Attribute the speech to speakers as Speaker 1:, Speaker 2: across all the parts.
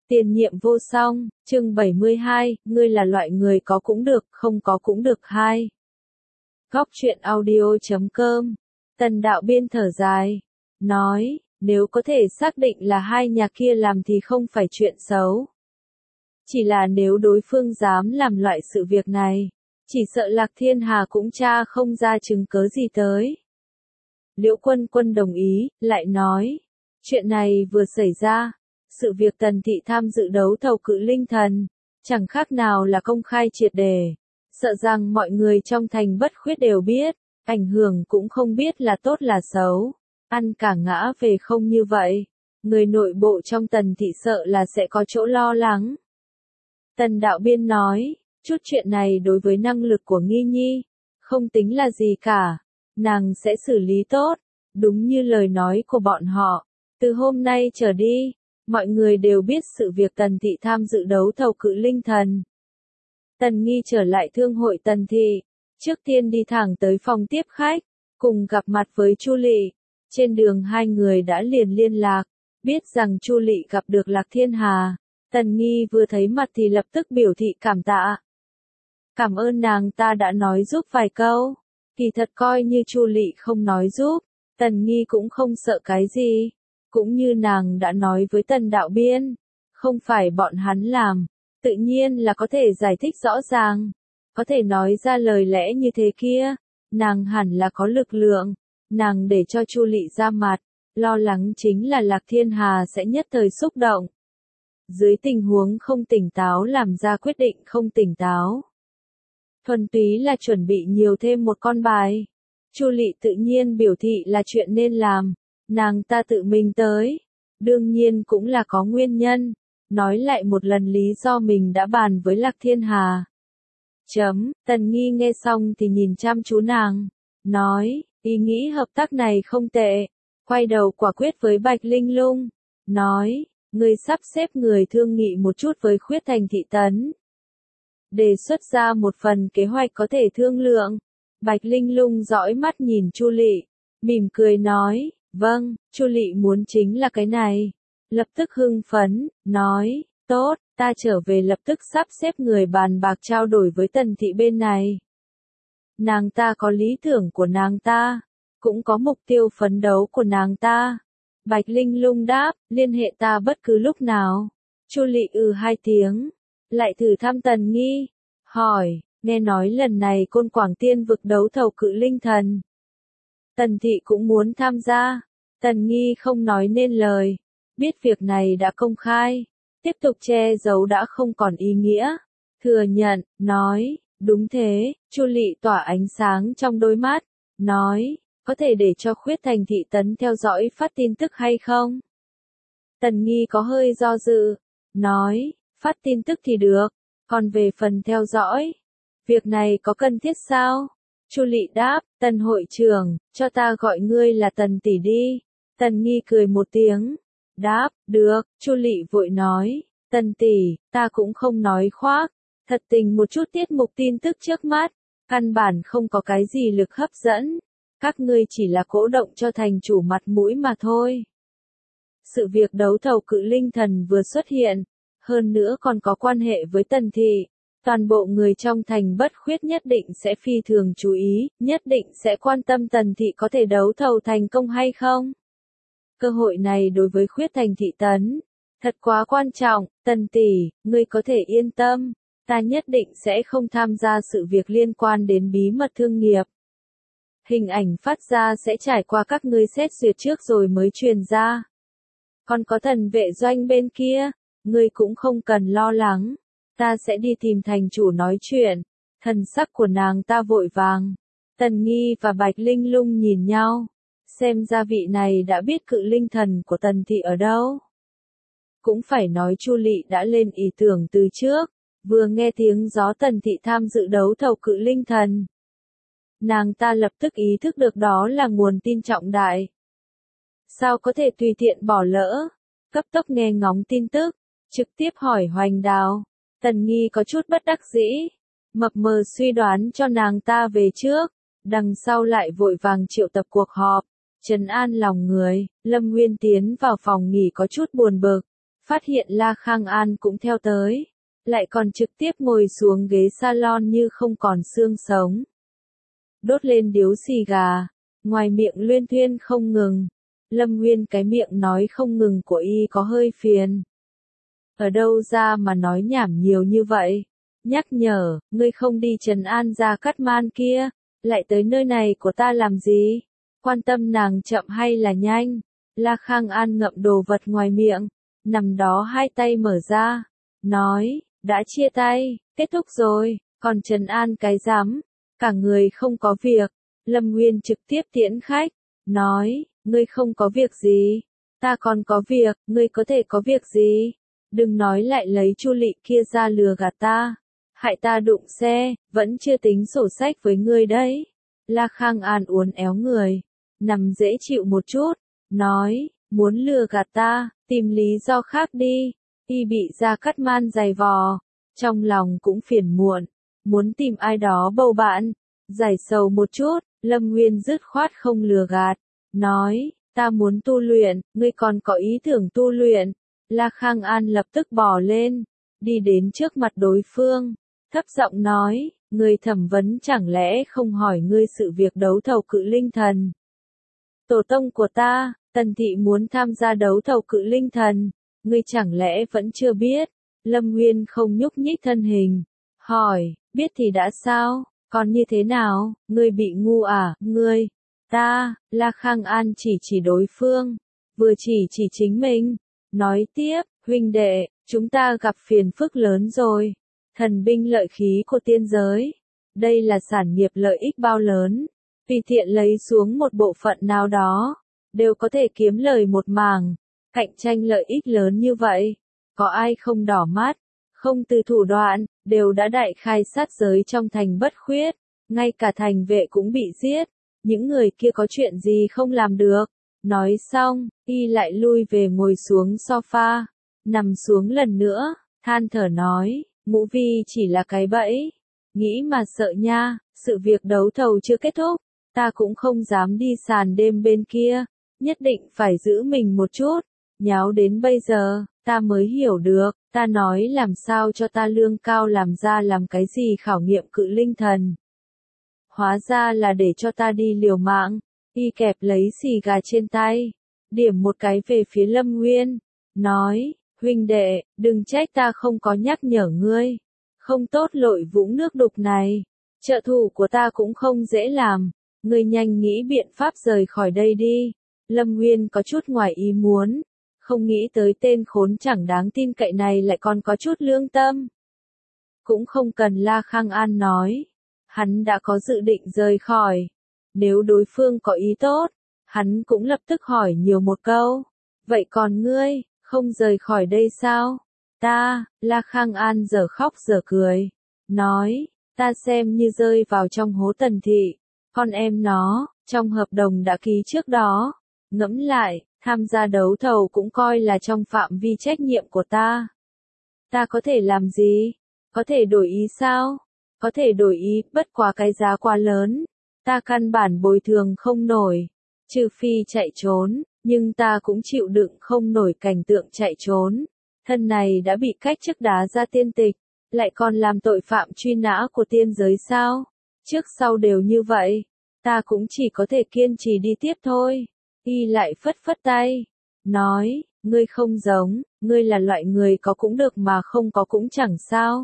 Speaker 1: Tiền nhiệm vô song, chương 72, ngươi là loại người có cũng được, không có cũng được hai. Góc truyện audio.com, Tần đạo biên thở dài, nói, nếu có thể xác định là hai nhà kia làm thì không phải chuyện xấu. Chỉ là nếu đối phương dám làm loại sự việc này, chỉ sợ Lạc Thiên Hà cũng tra không ra chứng cớ gì tới. Liễu Quân Quân đồng ý, lại nói, chuyện này vừa xảy ra, sự việc Tần thị tham dự đấu thầu cự linh thần, chẳng khác nào là công khai triệt đề, sợ rằng mọi người trong thành bất khuyết đều biết, ảnh hưởng cũng không biết là tốt là xấu, ăn cả ngã về không như vậy, người nội bộ trong Tần thị sợ là sẽ có chỗ lo lắng. Tần đạo biên nói, chút chuyện này đối với năng lực của Nghi Nhi, không tính là gì cả, nàng sẽ xử lý tốt, đúng như lời nói của bọn họ, từ hôm nay trở đi, mọi người đều biết sự việc Tần thị tham dự đấu thầu cự linh thần. Tần Nghi trở lại thương hội Tần thị, trước tiên đi thẳng tới phòng tiếp khách, cùng gặp mặt với Chu Lị. Trên đường hai người đã liền liên lạc, biết rằng Chu Lị gặp được Lạc Thiên Hà. Tần Nghi vừa thấy mặt thì lập tức biểu thị cảm tạ. Cảm ơn nàng ta đã nói giúp vài câu. Kỳ thật coi như Chu Lị không nói giúp, Tần Nghi cũng không sợ cái gì. Cũng như nàng đã nói với Tần đạo biên, không phải bọn hắn làm, tự nhiên là có thể giải thích rõ ràng, có thể nói ra lời lẽ như thế kia, nàng hẳn là có lực lượng, nàng để cho Chu Lị ra mặt, lo lắng chính là Lạc Thiên Hà sẽ nhất thời xúc động. Dưới tình huống không tỉnh táo làm ra quyết định không tỉnh táo. Thuần túy là chuẩn bị nhiều thêm một con bài. Chu Lị tự nhiên biểu thị là chuyện nên làm. Nàng ta tự mình tới, đương nhiên cũng là có nguyên nhân, nói lại một lần lý do mình đã bàn với Lạc Thiên Hà. Tần Nghi nghe xong thì nhìn chăm chú nàng, nói, ý nghĩ hợp tác này không tệ, quay đầu quả quyết với Bạch Linh Lung, nói, ngươi sắp xếp người thương nghị một chút với Khuyết Thành thị tấn. Đề xuất ra một phần kế hoạch có thể thương lượng. Bạch Linh Lung dõi mắt nhìn Chu Lị, mỉm cười nói, vâng, Chu Lị muốn chính là cái này. Lập tức hưng phấn, nói, tốt, ta trở về lập tức sắp xếp người bàn bạc trao đổi với Tần thị bên này. Nàng ta có lý tưởng của nàng ta, cũng có mục tiêu phấn đấu của nàng ta. Bạch Linh Lung đáp, liên hệ ta bất cứ lúc nào. Chu Lị hai tiếng, lại thử thăm Tần Nghi, hỏi, nghe nói lần này Côn Quảng Tiên vực đấu thầu cự linh thần. Tần thị cũng muốn tham gia. Tần Nghi không nói nên lời, biết việc này đã công khai, tiếp tục che giấu đã không còn ý nghĩa, thừa nhận, nói, đúng thế. Chu Lị tỏa ánh sáng trong đôi mắt, nói, có thể để cho Khuyết Thành thị tấn theo dõi phát tin tức hay không? Tần Nghi có hơi do dự, nói, phát tin tức thì được, còn về phần theo dõi, việc này có cần thiết sao? Chu Lị đáp, Tần hội trưởng, cho ta gọi ngươi là Tần tỷ đi. Tần Nghi cười một tiếng, đáp, được. Chu Lị vội nói, Tần tỷ, ta cũng không nói khoác, thật tình một chút tiết mục tin tức trước mắt, căn bản không có cái gì lực hấp dẫn, các ngươi chỉ là cỗ động cho thành chủ mặt mũi mà thôi. Sự việc đấu thầu cự linh thần vừa xuất hiện, hơn nữa còn có quan hệ với Tần thị. Toàn bộ người trong thành bất khuyết nhất định sẽ phi thường chú ý, nhất định sẽ quan tâm Tần thị có thể đấu thầu thành công hay không. Cơ hội này đối với Khuyết Thành thị tấn, thật quá quan trọng. Tần tỷ, ngươi có thể yên tâm, ta nhất định sẽ không tham gia sự việc liên quan đến bí mật thương nghiệp. Hình ảnh phát ra sẽ trải qua các ngươi xét duyệt trước rồi mới truyền ra. Còn có Thần vệ doanh bên kia, ngươi cũng không cần lo lắng. Ta sẽ đi tìm thành chủ nói chuyện. Thần sắc của nàng ta vội vàng. Tần Nghi và Bạch Linh Lung nhìn nhau. Xem ra vị này đã biết cự linh thần của Tần thị ở đâu. Cũng phải nói Chu Lị đã lên ý tưởng từ trước. Vừa nghe tiếng gió Tần thị tham dự đấu thầu cự linh thần. Nàng ta lập tức ý thức được đó là nguồn tin trọng đại. Sao có thể tùy tiện bỏ lỡ. Cấp tốc nghe ngóng tin tức. Trực tiếp hỏi Hoành Đào. Tần Nghi có chút bất đắc dĩ, mập mờ suy đoán cho nàng ta về trước, đằng sau lại vội vàng triệu tập cuộc họp, trấn an lòng người. Lâm Nguyên tiến vào phòng nghỉ có chút buồn bực, phát hiện La Khang An cũng theo tới, lại còn trực tiếp ngồi xuống ghế salon như không còn xương sống. Đốt lên điếu xì gà, ngoài miệng luyên thuyên không ngừng. Lâm Nguyên cái miệng nói không ngừng của y có hơi phiền. Ở đâu ra mà nói nhảm nhiều như vậy? Nhắc nhở, ngươi không đi trấn an Gia Cát Man kia, lại tới nơi này của ta làm gì? Quan tâm nàng chậm hay là nhanh? La Khang An ngậm đồ vật ngoài miệng, nằm đó hai tay mở ra, nói, đã chia tay, kết thúc rồi, còn trấn an cái rắm, cả người không có việc. Lâm Nguyên trực tiếp tiễn khách, nói, ngươi không có việc gì, ta còn có việc, ngươi có thể có việc gì? Đừng nói lại lấy Chu Lị kia ra lừa gạt ta, hại ta đụng xe, vẫn chưa tính sổ sách với ngươi đấy. La Khang An uốn éo người, nằm dễ chịu một chút, nói, muốn lừa gạt ta, tìm lý do khác đi. Y bị Gia Cát Man giày vò, trong lòng cũng phiền muộn, muốn tìm ai đó bầu bạn, giải sầu một chút. Lâm Nguyên dứt khoát không lừa gạt, nói, ta muốn tu luyện, ngươi còn có ý tưởng tu luyện. La Khang An lập tức bò lên, đi đến trước mặt đối phương, thấp giọng nói, người thẩm vấn chẳng lẽ không hỏi ngươi sự việc đấu thầu cự linh thần. Tổ tông của ta, Tần Thị muốn tham gia đấu thầu cự linh thần, ngươi chẳng lẽ vẫn chưa biết? Lâm Nguyên không nhúc nhích thân hình, hỏi, biết thì đã sao, còn như thế nào, ngươi bị ngu à, ngươi, ta, La Khang An chỉ đối phương, vừa chỉ chính mình, nói tiếp, huynh đệ, chúng ta gặp phiền phức lớn rồi, thần binh lợi khí của tiên giới, đây là sản nghiệp lợi ích bao lớn, tùy tiện lấy xuống một bộ phận nào đó, đều có thể kiếm lời một mảng, cạnh tranh lợi ích lớn như vậy, có ai không đỏ mắt, không từ thủ đoạn, đều đã đại khai sát giới trong thành Bất Khuyết, ngay cả thành vệ cũng bị giết, những người kia có chuyện gì không làm được. Nói xong, y lại lui về ngồi xuống sofa, nằm xuống lần nữa, than thở nói, Ngũ Vi chỉ là cái bẫy, nghĩ mà sợ nha, sự việc đấu thầu chưa kết thúc, ta cũng không dám đi sàn đêm bên kia, nhất định phải giữ mình một chút, nháo đến bây giờ, ta mới hiểu được, ta nói làm sao cho ta lương cao làm ra làm cái gì khảo nghiệm cự linh thần. Hóa ra là để cho ta đi liều mạng. Y kẹp lấy xì gà trên tay, điểm một cái về phía Lâm Nguyên, nói, huynh đệ, đừng trách ta không có nhắc nhở ngươi, không tốt lội vũng nước đục này, trợ thủ của ta cũng không dễ làm, ngươi nhanh nghĩ biện pháp rời khỏi đây đi. Lâm Nguyên có chút ngoài ý muốn, không nghĩ tới tên khốn chẳng đáng tin cậy này lại còn có chút lương tâm. Cũng không cần La Khang An nói, hắn đã có dự định rời khỏi. Nếu đối phương có ý tốt, hắn cũng lập tức hỏi nhiều một câu. Vậy còn ngươi, không rời khỏi đây sao? Ta, La Khang An giờ khóc giờ cười. Nói, ta xem như rơi vào trong hố Tần Thị. Con em nó, trong hợp đồng đã ký trước đó. Ngẫm lại, tham gia đấu thầu cũng coi là trong phạm vi trách nhiệm của ta. Ta có thể làm gì? Có thể đổi ý sao? Có thể đổi ý, bất quá cái giá quá lớn. Ta căn bản bồi thường không nổi, trừ phi chạy trốn, nhưng ta cũng chịu đựng không nổi cảnh tượng chạy trốn. Thân này đã bị cách chức đá ra tiên tịch, lại còn làm tội phạm truy nã của tiên giới sao? Trước sau đều như vậy, ta cũng chỉ có thể kiên trì đi tiếp thôi. Y lại phất phất tay, nói, ngươi không giống, ngươi là loại người có cũng được mà không có cũng chẳng sao.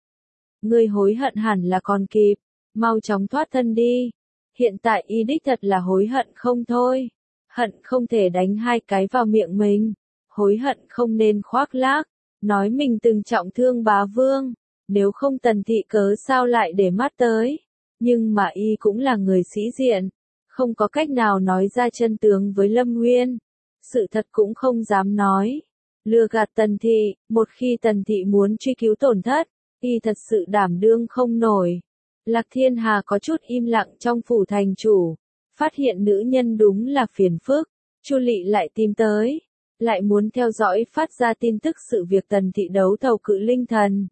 Speaker 1: Ngươi hối hận hẳn là còn kịp, mau chóng thoát thân đi. Hiện tại y đích thật là hối hận không thôi. Hận không thể đánh hai cái vào miệng mình. Hối hận không nên khoác lác. Nói mình từng trọng thương bá vương. Nếu không Tần Thị cớ sao lại để mắt tới. Nhưng mà y cũng là người sĩ diện. Không có cách nào nói ra chân tướng với Lâm Nguyên. Sự thật cũng không dám nói. Lừa gạt Tần Thị, một khi Tần Thị muốn truy cứu tổn thất, y thật sự đảm đương không nổi. Lạc Thiên Hà có chút im lặng trong phủ thành chủ, phát hiện nữ nhân đúng là phiền phức, Chu Lị lại tìm tới, lại muốn theo dõi phát ra tin tức sự việc Tần Thị đấu thầu cự linh thần.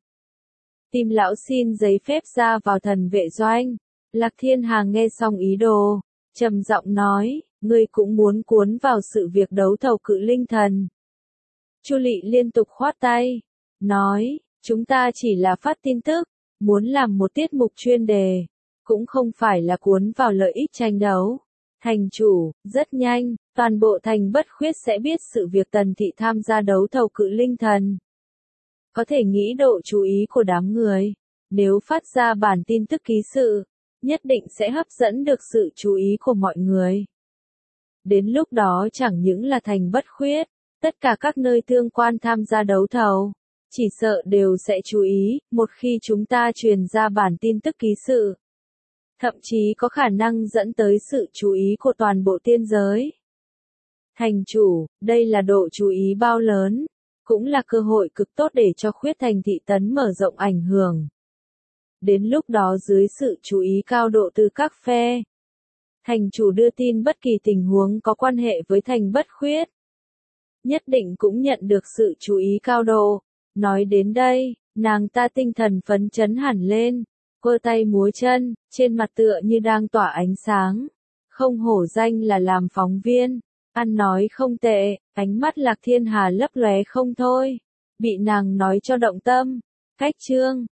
Speaker 1: Tìm lão xin giấy phép ra vào thần vệ doanh, Lạc Thiên Hà nghe xong ý đồ, trầm giọng nói, ngươi cũng muốn cuốn vào sự việc đấu thầu cự linh thần. Chu Lị liên tục khoát tay, nói, chúng ta chỉ là phát tin tức, muốn làm một tiết mục chuyên đề, cũng không phải là cuốn vào lợi ích tranh đấu. Thành chủ, rất nhanh, toàn bộ thành Bất Khuyết sẽ biết sự việc Tần Thị tham gia đấu thầu Cự Linh Thần. Có thể nghĩ độ chú ý của đám người, nếu phát ra bản tin tức ký sự, nhất định sẽ hấp dẫn được sự chú ý của mọi người. Đến lúc đó chẳng những là thành Bất Khuyết, tất cả các nơi tương quan tham gia đấu thầu, chỉ sợ đều sẽ chú ý, một khi chúng ta truyền ra bản tin tức ký sự. Thậm chí có khả năng dẫn tới sự chú ý của toàn bộ tiên giới. Thành chủ, đây là độ chú ý bao lớn, cũng là cơ hội cực tốt để cho Khuyết Thành Thị Tấn mở rộng ảnh hưởng. Đến lúc đó dưới sự chú ý cao độ từ các phe, thành chủ đưa tin bất kỳ tình huống có quan hệ với thành Bất Khuyết, nhất định cũng nhận được sự chú ý cao độ. Nói đến đây, nàng ta tinh thần phấn chấn hẳn lên, quơ tay múa chân, trên mặt tựa như đang tỏa ánh sáng. Không hổ danh là làm phóng viên, ăn nói không tệ, ánh mắt Lạc Thiên Hà lấp lóe không thôi, bị nàng nói cho động tâm. Cách chương